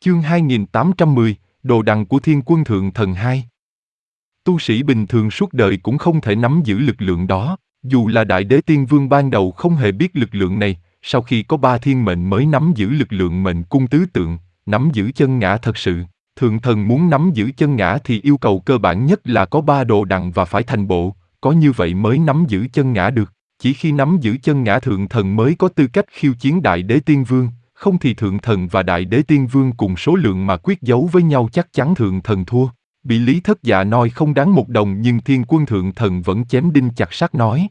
Chương 2810, Đồ đằng của Thiên Quân Thượng Thần 2. Tu sĩ bình thường suốt đời cũng không thể nắm giữ lực lượng đó, dù là Đại Đế Tiên Vương ban đầu không hề biết lực lượng này, sau khi có 3 thiên mệnh mới nắm giữ lực lượng mệnh cung tứ tượng, nắm giữ chân ngã thật sự. Thượng thần muốn nắm giữ chân ngã thì yêu cầu cơ bản nhất là có 3 đồ đằng và phải thành bộ, có như vậy mới nắm giữ chân ngã được. Chỉ khi nắm giữ chân ngã thượng thần mới có tư cách khiêu chiến Đại Đế Tiên Vương, không thì thượng thần và Đại Đế Tiên Vương cùng số lượng mà quyết đấu với nhau chắc chắn thượng thần thua. Bị Lý Thất Dạ nói không đáng một đồng nhưng Thiên Quân Thượng Thần vẫn chém đinh chặt sắt nói.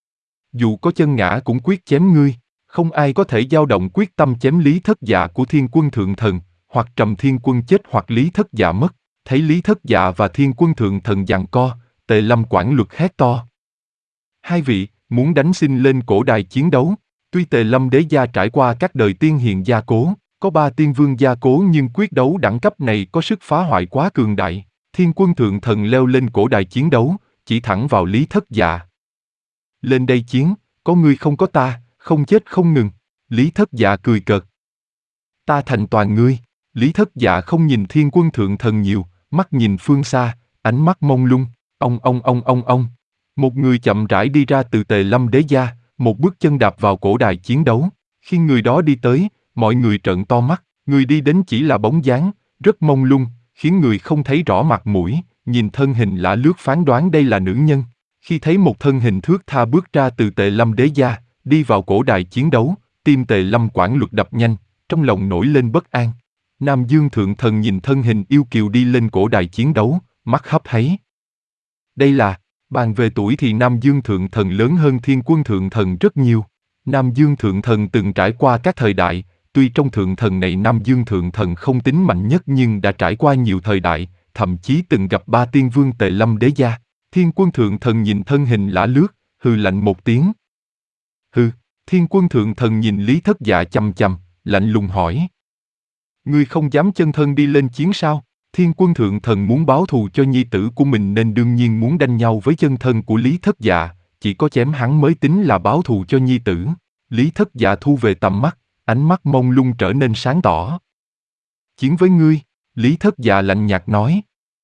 Dù có chân ngã cũng quyết chém ngươi, không ai có thể dao động quyết tâm chém Lý Thất Dạ của Thiên Quân Thượng Thần, hoặc Trầm Thiên Quân chết hoặc Lý Thất Dạ mất. Thấy Lý Thất Dạ và Thiên Quân Thượng Thần giằng co, Tề Lâm Quảng Luật hét to. Hai vị, muốn đánh xin lên cổ đài chiến đấu. Tuy Tề Lâm Đế Gia trải qua các đời tiên hiền gia cố, có 3 tiên vương gia cố nhưng quyết đấu đẳng cấp này có sức phá hoại quá cường đại. Thiên Quân Thượng Thần leo lên cổ đài chiến đấu, chỉ thẳng vào Lý Thất Dạ. Lên đây chiến, có ngươi không có ta, không chết không ngừng. Lý Thất Dạ cười cợt. Ta thành toàn ngươi. Lý Thất Dạ không nhìn Thiên Quân Thượng Thần nhiều, mắt nhìn phương xa, ánh mắt mông lung. Ông. Một người chậm rãi đi ra từ Tề Lâm Đế Gia, một bước chân đạp vào cổ đài chiến đấu. Khi người đó đi tới, mọi người trợn to mắt. Người đi đến chỉ là bóng dáng, rất mông lung, khiến người không thấy rõ mặt mũi. Nhìn thân hình lạ lướt phán đoán đây là nữ nhân. Khi thấy một thân hình thướt tha bước ra từ Tề Lâm Đế Gia, đi vào cổ đài chiến đấu, tim Tề Lâm Quảng Luật đập nhanh, trong lòng nổi lên bất an. Nam Dương Thượng Thần nhìn thân hình yêu kiều đi lên cổ đài chiến đấu, mắt hấp háy. Đây là, bàn về tuổi thì Nam Dương Thượng Thần lớn hơn Thiên Quân Thượng Thần rất nhiều. Nam Dương Thượng Thần từng trải qua các thời đại, tuy trong Thượng Thần này Nam Dương Thượng Thần không tính mạnh nhất nhưng đã trải qua nhiều thời đại, thậm chí từng gặp 3 tiên vương Tề Lâm Đế Gia. Thiên Quân Thượng Thần nhìn thân hình lạ lướt, hừ lạnh một tiếng. Hừ, Thiên Quân Thượng Thần nhìn Lý Thất Dạ chằm chằm, lạnh lùng hỏi. Ngươi không dám chân thân đi lên chiến sao? Thiên Quân Thượng Thần muốn báo thù cho nhi tử của mình nên đương nhiên muốn đanh nhau với chân thân của Lý Thất Dạ, chỉ có chém hắn mới tính là báo thù cho nhi tử. Lý Thất Dạ thu về tầm mắt, ánh mắt mông lung trở nên sáng tỏ. Chiến với ngươi, Lý Thất Dạ lạnh nhạt nói.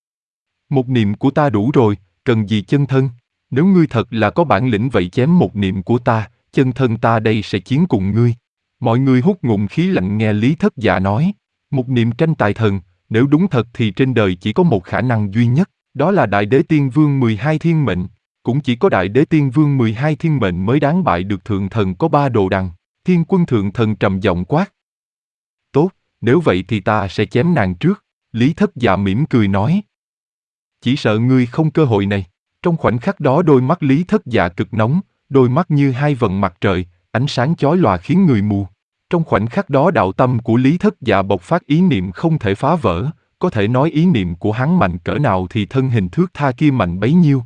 Một niệm của ta đủ rồi, cần gì chân thân? Nếu ngươi thật là có bản lĩnh vậy chém một niệm của ta, chân thân ta đây sẽ chiến cùng ngươi. Mọi người hút ngụm khí lạnh nghe Lý Thất Dạ nói. Một niệm tranh tài thần, nếu đúng thật thì trên đời chỉ có một khả năng duy nhất, đó là Đại Đế Tiên Vương 12 thiên mệnh. Cũng chỉ có Đại Đế Tiên Vương 12 thiên mệnh mới đáng bại được Thượng Thần có 3 đồ đằng. Thiên Quân Thượng Thần trầm giọng quát. Tốt, nếu vậy thì ta sẽ chém nàng trước. Lý Thất Dạ mỉm cười nói. Chỉ sợ ngươi không cơ hội này. Trong khoảnh khắc đó đôi mắt Lý Thất Dạ cực nóng, đôi mắt như 2 vầng mặt trời, ánh sáng chói lòa khiến người mù. Trong khoảnh khắc đó đạo tâm của Lý Thất Dạ bộc phát ý niệm không thể phá vỡ, có thể nói ý niệm của hắn mạnh cỡ nào thì thân hình thướt tha kia mạnh bấy nhiêu.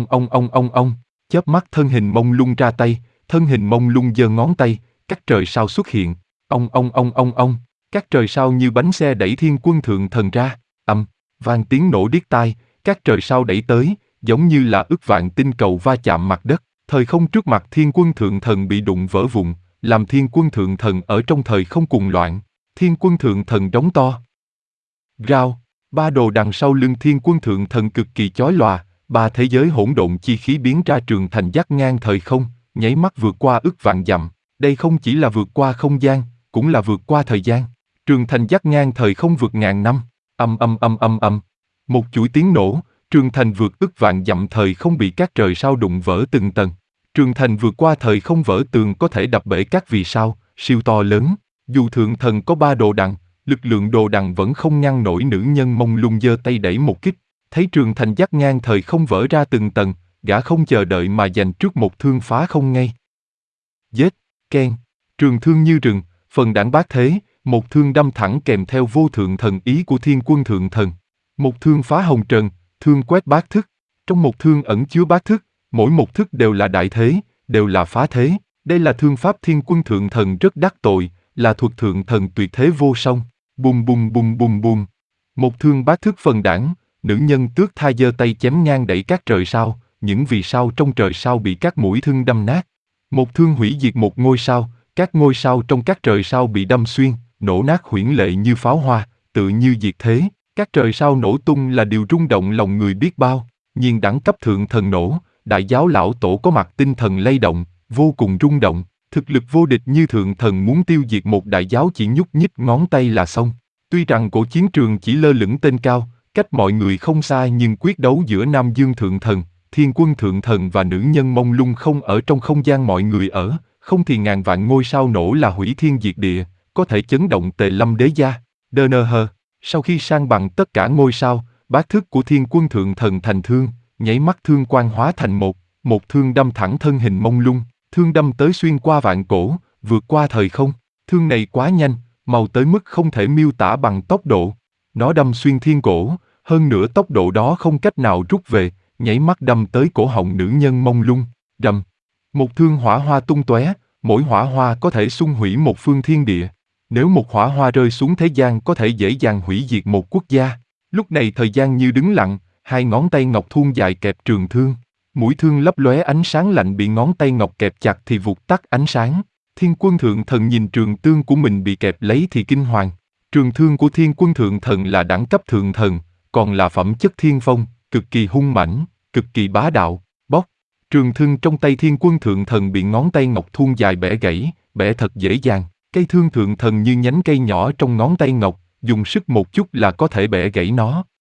Ông, chớp mắt thân hình mông lung ra tay, thân hình mông lung giơ ngón tay, các trời sao xuất hiện. Ông, các trời sao như bánh xe đẩy Thiên Quân Thượng Thần ra, vang tiếng nổ điếc tai, các trời sao đẩy tới, giống như là ức vạn tinh cầu va chạm mặt đất. Thời không trước mặt Thiên Quân Thượng Thần bị đụng vỡ vụn, làm Thiên Quân Thượng Thần ở trong thời không cuồng loạn. Thiên Quân Thượng Thần đóng to. Rao, 3 đồ đằng sau lưng Thiên Quân Thượng Thần cực kỳ chói lòa, 3 thế giới hỗn độn chi khí biến ra trường thành dắt ngang thời không, nháy mắt vượt qua ức vạn dặm. Đây không chỉ là vượt qua không gian, cũng là vượt qua thời gian. Trường thành dắt ngang thời không vượt ngàn năm. Âm. Một chuỗi tiếng nổ, trường thành vượt ức vạn dặm thời không bị các trời sao đụng vỡ từng tầng. Trường thành vượt qua thời không vỡ tường có thể đập bể các vì sao, siêu to lớn. Dù Thượng Thần có 3 đồ đằng, lực lượng đồ đằng vẫn không ngăn nổi nữ nhân mông lung giơ tay đẩy một kích. Thấy trường thành dắt ngang thời không vỡ ra từng tầng, gã không chờ đợi mà giành trước một thương phá không ngay. Giết, keng, trường thương như rừng, phần đản bát thế, một thương đâm thẳng kèm theo vô thượng thần ý của Thiên Quân Thượng Thần. Một thương phá hồng trần, thương quét bát thức. Trong một thương ẩn chứa bát thức, mỗi một thức đều là đại thế, đều là phá thế. Đây là thương pháp Thiên Quân Thượng Thần rất đắc tội, là thuật Thượng Thần tuyệt thế vô song. Bum. Một thương bát thức phần đản, nữ nhân tước tha giơ tay chém ngang đẩy các trời sao, những vì sao trong trời sao bị các mũi thương đâm nát. Một thương hủy diệt một ngôi sao, các ngôi sao trong các trời sao bị đâm xuyên, nổ nát huyễn lệ như pháo hoa, tựa như diệt thế, các trời sao nổ tung là điều rung động lòng người biết bao, nhiên đẳng cấp thượng thần nổ, đại giáo lão tổ có mặt tinh thần lay động, vô cùng rung động, thực lực vô địch như thượng thần muốn tiêu diệt một đại giáo chỉ nhúc nhích ngón tay là xong. Tuy rằng cổ chiến trường chỉ lơ lửng tên cao, cách mọi người không xa nhưng quyết đấu giữa Nam Dương thượng thần, Thiên Quân thượng thần và nữ nhân mông lung không ở trong không gian mọi người ở, không thì ngàn vạn ngôi sao nổ là hủy thiên diệt địa, có thể chấn động Tề Lâm đế gia. Sau khi san bằng tất cả ngôi sao, bát thức của Thiên Quân thượng thần thành thương, nháy mắt thương quang hóa thành một thương đâm thẳng thân hình mông lung, thương đâm tới xuyên qua vạn cổ, vượt qua thời không, thương này quá nhanh, mau tới mức không thể miêu tả bằng tốc độ. Nó đâm xuyên thiên cổ, hơn nữa tốc độ đó không cách nào rút về, nháy mắt đâm tới cổ họng nữ nhân mông lung, rầm. Một thương hỏa hoa tung tóe, mỗi hỏa hoa có thể xung hủy một phương thiên địa. Nếu một hỏa hoa rơi xuống thế gian có thể dễ dàng hủy diệt một quốc gia. Lúc này thời gian như đứng lặng, hai ngón tay ngọc thuôn dài kẹp trường thương. Mũi thương lấp lóe ánh sáng lạnh bị ngón tay ngọc kẹp chặt thì vụt tắt ánh sáng. Thiên Quân thượng thần nhìn trường thương của mình bị kẹp lấy thì kinh hoàng. Trường thương của Thiên Quân thượng thần là đẳng cấp thượng thần, còn là phẩm chất thiên phong, cực kỳ hung mãnh, cực kỳ bá đạo. Bóc. Trường thương trong tay Thiên Quân thượng thần bị ngón tay ngọc thuôn dài bẻ gãy, bẻ thật dễ dàng. Cây thương thượng thần như nhánh cây nhỏ trong ngón tay ngọc, dùng sức một chút là có thể bẻ gãy nó.